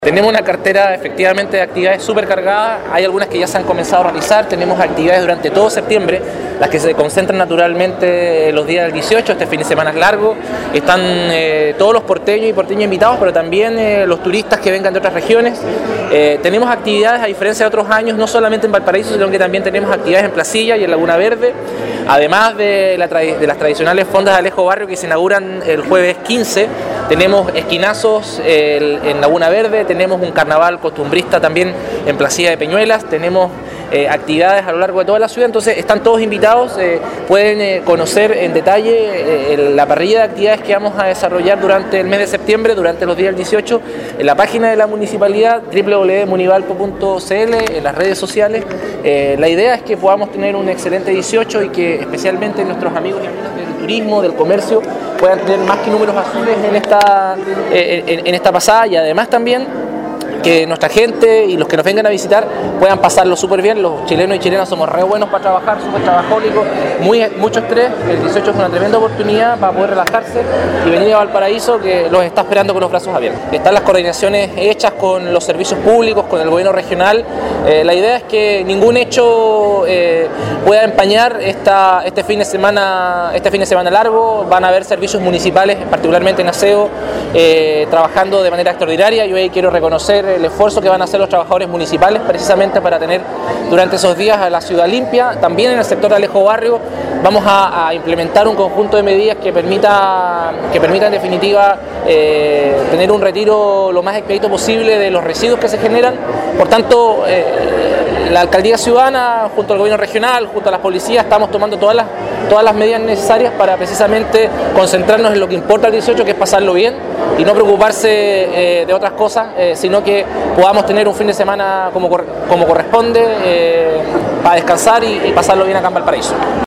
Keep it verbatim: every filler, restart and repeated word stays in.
Tenemos una cartera efectivamente de actividades súper cargada, hay algunas que ya se han comenzado a realizar, tenemos actividades durante todo septiembre, las que se concentran naturalmente los días del dieciocho, este fin de semana es largo, están eh, todos los porteños y porteños invitados, pero también eh, los turistas que vengan de otras regiones. Eh, tenemos actividades, a diferencia de otros años, no solamente en Valparaíso, sino que también tenemos actividades en Placilla y en Laguna Verde, además de, la de las tradicionales fondas de Alejo Barrio que se inauguran el jueves quince, tenemos esquinazos eh, en Laguna Verde, tenemos un carnaval costumbrista también en Placilla de Peñuelas, tenemos eh, actividades a lo largo de toda la ciudad, entonces están todos invitados, eh, pueden eh, conocer en detalle eh, la parrilla de actividades que vamos a desarrollar durante el mes de septiembre, durante los días del dieciocho, en la página de la municipalidad doble u doble u doble u punto munivalpo punto c l, en las redes sociales. Eh, la idea es que podamos tener un excelente dieciocho y que especialmente nuestros amigos y amigas del turismo, del comercio, puedan tener más que números azules en esta, eh, en, en esta pasada, y además también que nuestra gente y los que nos vengan a visitar puedan pasarlo súper bien. Los chilenos y chilenas somos re buenos para trabajar, súper trabajólicos, muy, mucho estrés. El dieciocho es una tremenda oportunidad para poder relajarse y venir a Valparaíso, que los está esperando con los brazos abiertos. Están las coordinaciones hechas con los servicios públicos, con el gobierno regional. Eh, la idea es que ningún hecho eh, pueda empañar esta, este, fin de semana, este fin de semana largo. Van a haber servicios municipales, particularmente en aseo, eh, trabajando de manera extraordinaria. Yo ahí quiero reconocer el esfuerzo que van a hacer los trabajadores municipales precisamente para tener durante esos días a la ciudad limpia. También en el sector de Alejo Barrio vamos a, a implementar un conjunto de medidas que permita, que permita en definitiva eh, tener un retiro lo más expedito posible de los residuos que se generan. Por tanto, eh, la Alcaldía Ciudadana, junto al gobierno regional, junto a las policías, estamos tomando todas las, todas las medidas necesarias para precisamente concentrarnos en lo que importa el dieciocho, que es pasarlo bien y no preocuparse eh, de otras cosas, eh, sino que podamos tener un fin de semana como, como corresponde, eh, para descansar y, y pasarlo bien acá en Valparaíso.